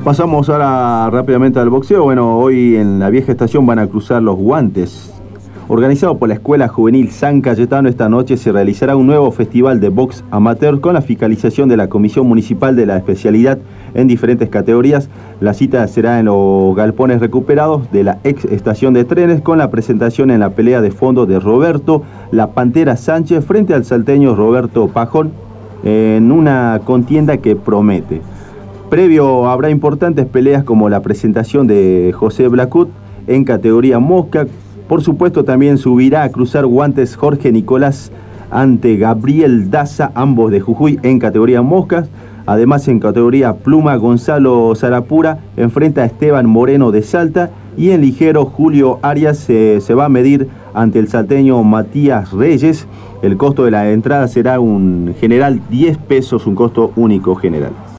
Pasamos ahora rápidamente al boxeo. Bueno, hoy en la vieja estación van a cruzar los guantes. Organizado por la Escuela Juvenil San Cayetano, esta noche se realizará un nuevo festival de box amateur con la fiscalización de la Comisión Municipal de la especialidad en diferentes categorías. La cita será en los galpones recuperados de la ex estación de trenes, con la presentación en la pelea de fondo de Roberto La Pantera Sánchez frente al salteño Roberto Pajón, en una contienda que promete. Previo habrá importantes peleas como la presentación de José Blacut en categoría mosca. Por supuesto, también subirá a cruzar guantes Jorge Nicolás ante Gabriel Daza, ambos de Jujuy, en categoría moscas. Además, en categoría pluma, Gonzalo Zarapura enfrenta a Esteban Moreno de Salta, y en ligero Julio Arias se va a medir ante el salteño Matías Reyes. El costo de la entrada será un general 10 pesos, un costo único general.